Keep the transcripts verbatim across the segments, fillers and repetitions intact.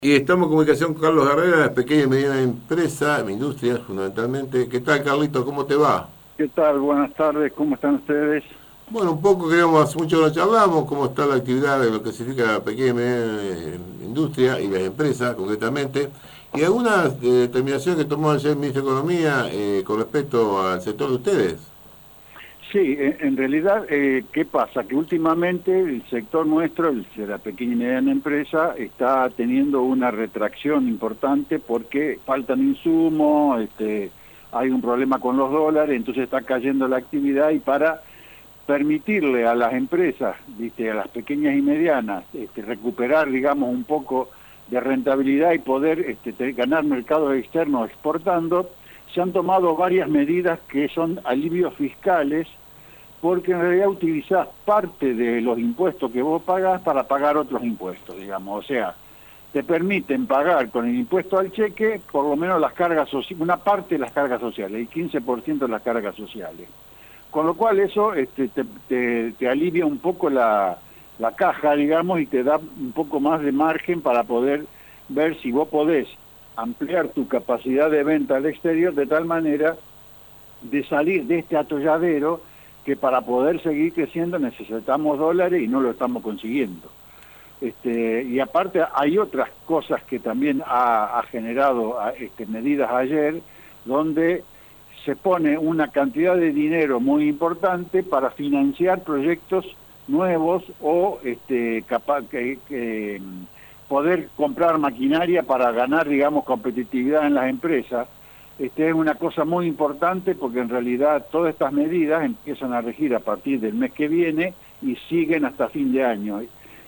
Y estamos en comunicación con Carlos Herrera, pequeña y mediana empresa, industria fundamentalmente. ¿Qué tal, Carlito? ¿Cómo te va? ¿Qué tal? Buenas tardes, ¿cómo están ustedes? Bueno, un poco queríamos, hace mucho que no charlamos, cómo está la actividad de lo que significa la pequeña y mediana eh, industria y las empresas concretamente. Y alguna eh, determinación que tomó ayer el ministro de Economía eh, con respecto al sector de ustedes. Sí, en, en realidad, eh, ¿qué pasa? Que últimamente el sector nuestro, el de la pequeña y mediana empresa, está teniendo una retracción importante porque faltan insumos, este, hay un problema con los dólares, entonces está cayendo la actividad y para permitirle a las empresas, ¿viste? A las pequeñas y medianas, este, recuperar, digamos, un poco de rentabilidad y poder este, te- ganar mercados externos exportando, se han tomado varias medidas que son alivios fiscales, porque en realidad utilizás parte de los impuestos que vos pagás para pagar otros impuestos, digamos. O sea, te permiten pagar con el impuesto al cheque por lo menos las cargas sociales, una parte de las cargas sociales, el quince por ciento de las cargas sociales. Con lo cual eso este, te, te, te alivia un poco la, la caja, digamos, y te da un poco más de margen para poder ver si vos podés ampliar tu capacidad de venta al exterior de tal manera de salir de este atolladero que para poder seguir creciendo necesitamos dólares y no lo estamos consiguiendo. Este, y aparte hay otras cosas que también ha, ha generado este, medidas ayer, donde se pone una cantidad de dinero muy importante para financiar proyectos nuevos o este, capaz que, que poder comprar maquinaria para ganar, digamos, competitividad en las empresas. Este es una cosa muy importante porque en realidad todas estas medidas empiezan a regir a partir del mes que viene y siguen hasta fin de año.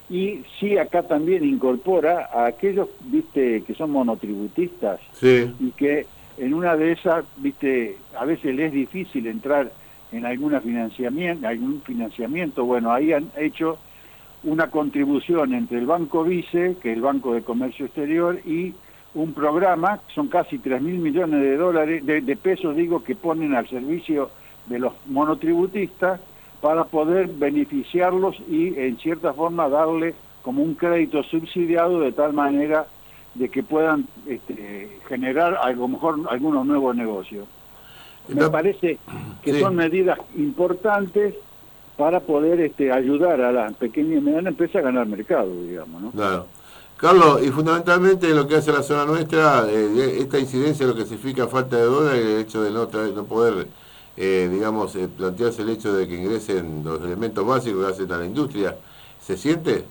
Y sí, acá también incorpora a aquellos, viste, que son monotributistas Sí. y que en una de esas, viste, a veces les es difícil entrar en alguna financiamiento, algún financiamiento. Bueno, ahí han hecho una contribución entre el Banco Vice, que es el Banco de Comercio Exterior, y un programa, son casi tres mil millones de dólares, de, de pesos, digo, que ponen al servicio de los monotributistas para poder beneficiarlos y en cierta forma darle como un crédito subsidiado de tal manera de que puedan este, generar a lo mejor algunos nuevos negocios. Me Está- parece que Sí, son medidas importantes para poder este, ayudar a las pequeñas y medianas empresas a ganar mercado, digamos, ¿no? claro. Carlos, y fundamentalmente lo que hace la zona nuestra, eh, esta incidencia, lo que significa falta de dólar y el hecho de no, traer- no poder, eh, digamos, eh, plantearse el hecho de que ingresen los elementos básicos que hacen a la industria, ¿se siente?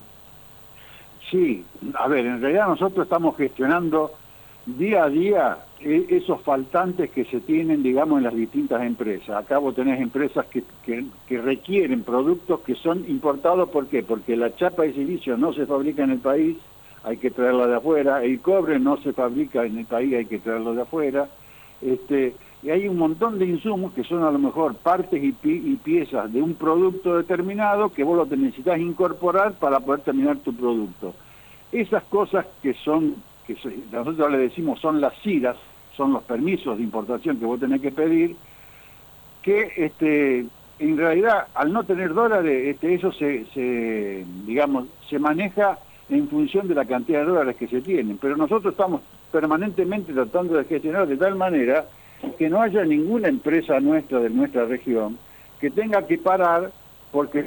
Sí, a ver, en realidad nosotros estamos gestionando día a día eh, esos faltantes que se tienen, digamos, en las distintas empresas. Acá vos tenés empresas que, que, que requieren productos que son importados, ¿por qué? Porque la chapa de silicio no se fabrica en el país, hay que traerla de afuera, el cobre no se fabrica en el país, hay que traerlo de afuera, este, y hay un montón de insumos que son a lo mejor partes y, pi y piezas de un producto determinado que vos lo necesitas incorporar para poder terminar tu producto. Esas cosas que son, que nosotros le decimos son las C I R A S, son los permisos de importación que vos tenés que pedir, que este, en realidad al no tener dólares, este, eso se, se, digamos, se maneja en función de la cantidad de dólares que se tienen, pero nosotros estamos permanentemente tratando de gestionar de tal manera que no haya ninguna empresa nuestra de nuestra región que tenga que parar porque...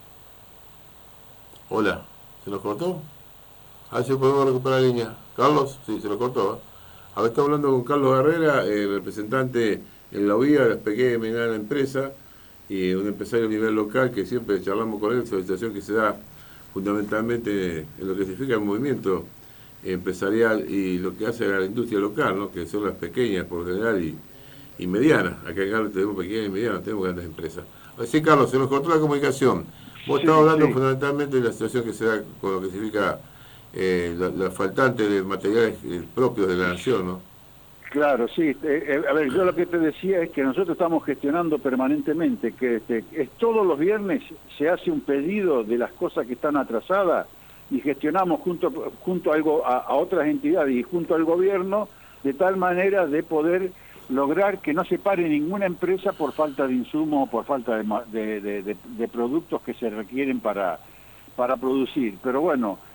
Hola, ¿se nos cortó? A ver si podemos recuperar la línea. Carlos, sí, se lo cortó. ¿Eh? A ver, estamos hablando con Carlos Herrera, el representante en la U I A de las pequeñas y medianas empresas y un empresario a nivel local que siempre charlamos con él sobre la situación que se da fundamentalmente en lo que significa el movimiento empresarial y lo que hace a la industria local, ¿no? Que son las pequeñas por lo general y, y medianas. Acá en Carlos tenemos pequeñas y medianas, tenemos grandes empresas. Así, Carlos, se nos cortó la comunicación. Vos estabas Sí, hablando sí. fundamentalmente de la situación que se da con lo que significa eh, la, la faltante de materiales eh, propios de la nación, ¿no? Claro, sí. Eh, eh, a ver, yo lo que te decía es que nosotros estamos gestionando permanentemente, que este, es todos los viernes se hace un pedido de las cosas que están atrasadas y gestionamos junto, junto a, algo, a, a otras entidades y junto al gobierno, de tal manera de poder lograr que no se pare ninguna empresa por falta de insumos o por falta de, de, de, de, de productos que se requieren para, para producir. Pero bueno,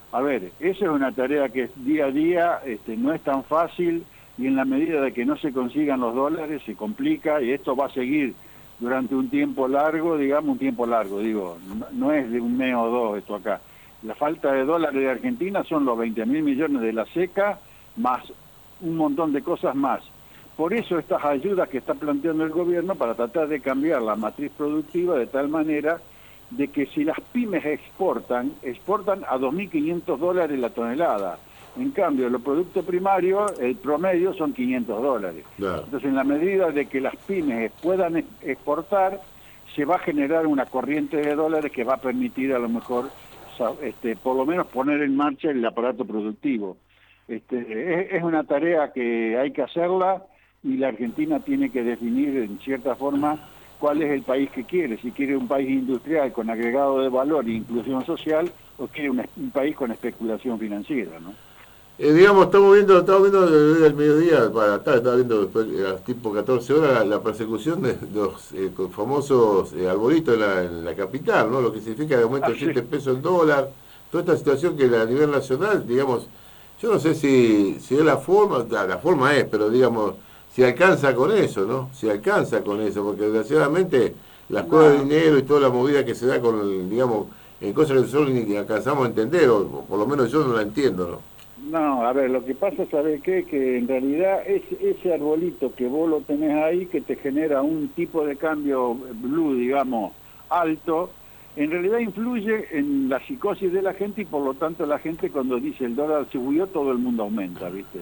A ver, esa es una tarea que día a día este, no es tan fácil, y en la medida de que no se consigan los dólares se complica, y esto va a seguir durante un tiempo largo, digamos un tiempo largo, digo, no, no es de un mes o dos esto acá. La falta de dólares de Argentina son los veinte mil millones de la SECA, más un montón de cosas más. Por eso estas ayudas que está planteando el gobierno para tratar de cambiar la matriz productiva de tal manera de que si las pymes exportan, exportan a dos mil quinientos dólares la tonelada. En cambio, los productos primarios, el promedio son quinientos dólares. Claro. Entonces, en la medida de que las pymes puedan exportar, se va a generar una corriente de dólares que va a permitir a lo mejor, este, por lo menos poner en marcha el aparato productivo. Este, es, es una tarea que hay que hacerla, y la Argentina tiene que definir en cierta forma cuál es el país que quiere, si quiere un país industrial con agregado de valor e inclusión social, o quiere un, un país con especulación financiera, ¿no? Eh, digamos, estamos viendo, estamos viendo desde el mediodía para acá, estaba viendo después, a las tipo catorce horas, la, la persecución de los eh, famosos eh, arbolitos en la, en la capital, ¿no? Lo que significa el aumento ah, de siete sí. pesos el dólar, toda esta situación que a nivel nacional, digamos, yo no sé si, si es la forma, la, la forma es, pero digamos, si alcanza con eso, ¿no? Si alcanza con eso, porque desgraciadamente las no. cosas de dinero y toda la movida que se da con, el, digamos, en cosas que nosotros ni alcanzamos a entender, o por lo menos yo no la entiendo, ¿no? No, a ver, lo que pasa, ¿sabes qué? Que en realidad es ese arbolito que vos lo tenés ahí, que te genera un tipo de cambio blue, digamos, alto, en realidad influye en la psicosis de la gente, y por lo tanto la gente cuando dice el dólar subió, todo el mundo aumenta, ¿viste?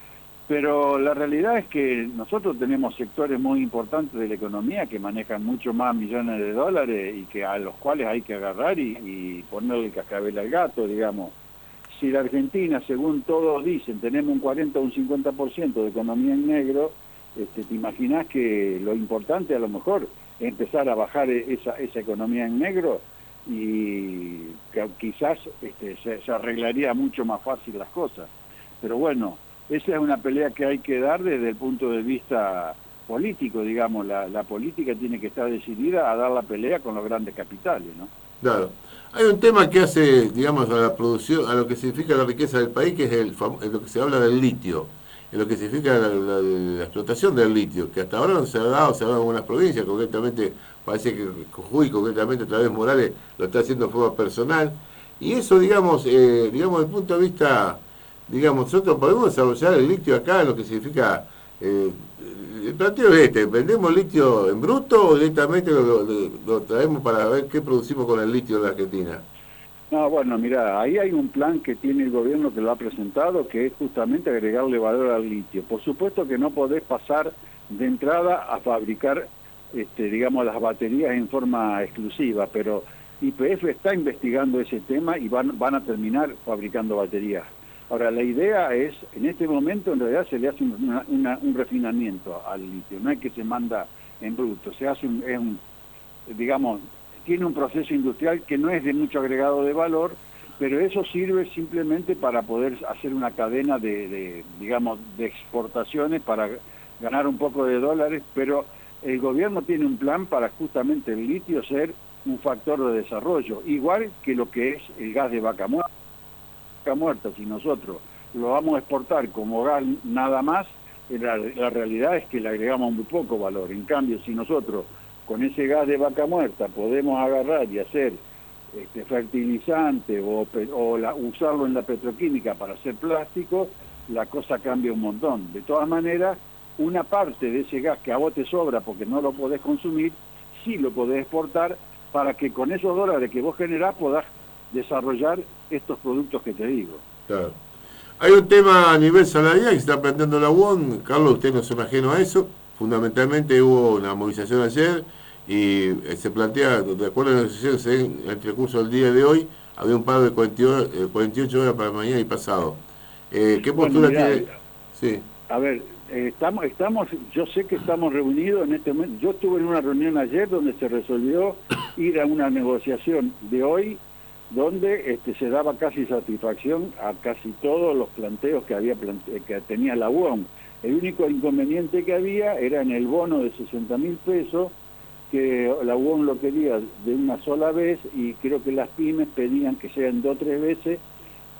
Pero la realidad es que nosotros tenemos sectores muy importantes de la economía que manejan mucho más millones de dólares, y que a los cuales hay que agarrar y, y ponerle el cascabel al gato, digamos. Si la Argentina, según todos dicen, tenemos un cuarenta o un cincuenta por ciento de economía en negro, este, te imaginás que lo importante a lo mejor es empezar a bajar esa, esa economía en negro, y que quizás este, se, se arreglaría mucho más fácil las cosas. Pero bueno, esa es una pelea que hay que dar desde el punto de vista político, digamos. La, la política tiene que estar decidida a dar la pelea con los grandes capitales, ¿no? Claro. Hay un tema que hace, digamos, a la producción, a lo que significa la riqueza del país, que es el es lo que se habla del litio, es lo que significa la, la, la explotación del litio, que hasta ahora no se ha dado, se ha dado en algunas provincias, concretamente, parece que Jujuy, concretamente a través de Morales, lo está haciendo de forma personal, y eso, digamos, eh, digamos, desde el punto de vista, digamos, nosotros podemos desarrollar el litio acá, en lo que significa, eh, el planteo es este: ¿vendemos litio en bruto o directamente lo, lo, lo traemos para ver qué producimos con el litio en la Argentina? No, bueno, mira, ahí hay un plan que tiene el gobierno que lo ha presentado, que es justamente agregarle valor al litio. Por supuesto que no podés pasar de entrada a fabricar, este, digamos, las baterías en forma exclusiva, pero Y P F está investigando ese tema y van, van a terminar fabricando baterías. Ahora, la idea es, en este momento en realidad se le hace una, una, un refinamiento al litio, no es que se manda en bruto, se hace un, es un, digamos, tiene un proceso industrial que no es de mucho agregado de valor, pero eso sirve simplemente para poder hacer una cadena de, de digamos, de exportaciones para ganar un poco de dólares, pero el gobierno tiene un plan para justamente el litio ser un factor de desarrollo, igual que lo que es el gas de vaca muerta. muerta, si nosotros lo vamos a exportar como gas nada más, la, la realidad es que le agregamos muy poco valor. En cambio, si nosotros con ese gas de vaca muerta podemos agarrar y hacer este, fertilizante o, o la, usarlo en la petroquímica para hacer plástico, la cosa cambia un montón. De todas maneras, una parte de ese gas que a vos te sobra porque no lo podés consumir, sí lo podés exportar para que con esos dólares que vos generás podás desarrollar estos productos que te digo. Claro. Hay un tema a nivel salarial que se está planteando la U O N. Carlos, usted no es ajeno a eso. Fundamentalmente hubo una movilización ayer y se plantea, de acuerdo a las negociaciones en el transcurso del día de hoy, había un paro de cuarenta y ocho horas para mañana y pasado. Eh, ¿Qué postura bueno, mirá, tiene? Sí. A ver, eh, estamos, estamos, yo sé que estamos reunidos en este momento. Yo estuve en una reunión ayer donde se resolvió ir a una negociación de hoy donde este, se daba casi satisfacción a casi todos los planteos que había plante que tenía la U O M. El único inconveniente que había era en el bono de sesenta mil pesos, que la U O M lo quería de una sola vez, y creo que las pymes pedían que sean dos o tres veces,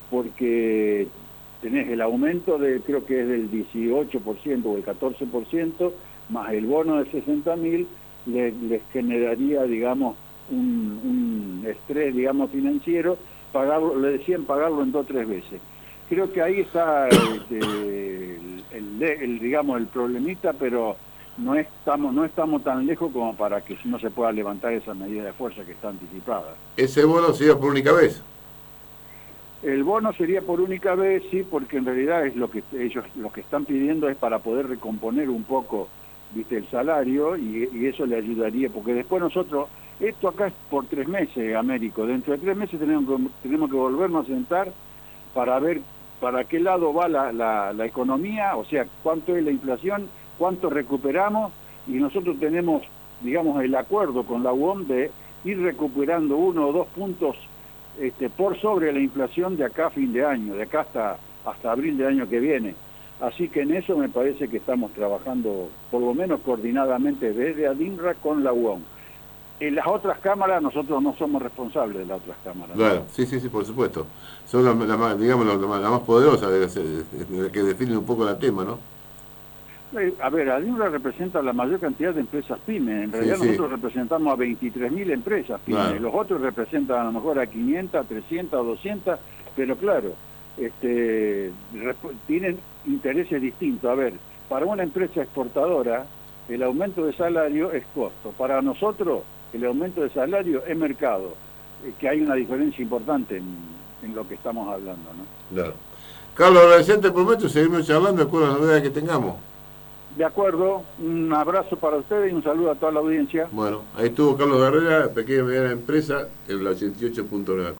porque tenés el aumento de, creo que es del dieciocho por ciento o el catorce por ciento, más el bono de sesenta mil, les, les generaría, digamos, un, un estrés, digamos, financiero, pagarlo, le decían pagarlo en dos o tres veces. Creo que ahí está este, el, el, el, digamos, el problemita, pero no estamos, no estamos tan lejos como para que no se pueda levantar esa medida de fuerza que está anticipada. ¿Ese bono sería por única vez? El bono sería por única vez, sí, porque en realidad es lo que ellos lo que están pidiendo es para poder recomponer un poco, viste, el salario, y, y eso le ayudaría, porque después nosotros, esto acá es por tres meses, Américo, dentro de tres meses tenemos que, tenemos que volvernos a sentar para ver para qué lado va la, la, la economía, o sea, cuánto es la inflación, cuánto recuperamos, y nosotros tenemos, digamos, el acuerdo con la U O M de ir recuperando uno o dos puntos este, por sobre la inflación de acá a fin de año, de acá hasta, hasta abril del año que viene. Así que en eso me parece que estamos trabajando, por lo menos coordinadamente, desde ADINRA con la U O M. En las otras cámaras nosotros no somos responsables de las otras cámaras. Claro, ¿no? sí, sí, sí, por supuesto. Son las la más, digamos, la, la más poderosa, de, de, de, que definen un poco el tema, ¿no? A ver, ADINRA representa la mayor cantidad de empresas pymes. En realidad sí, nosotros sí. representamos a veintitrés mil empresas pymes. Claro. Los otros representan a lo mejor a quinientas, trescientas, doscientas, pero claro, este, tienen intereses distintos. A ver, para una empresa exportadora, el aumento de salario es costo. Para nosotros, el aumento de salario es mercado, eh, que hay una diferencia importante en, en lo que estamos hablando, ¿no? Claro. Carlos, agradecente, prometo seguirnos charlando con las novedades que tengamos. De acuerdo, un abrazo para ustedes y un saludo a toda la audiencia. Bueno, ahí estuvo Carlos Herrera, pequeña y mediana empresa, en la ochenta y ocho punto nueve.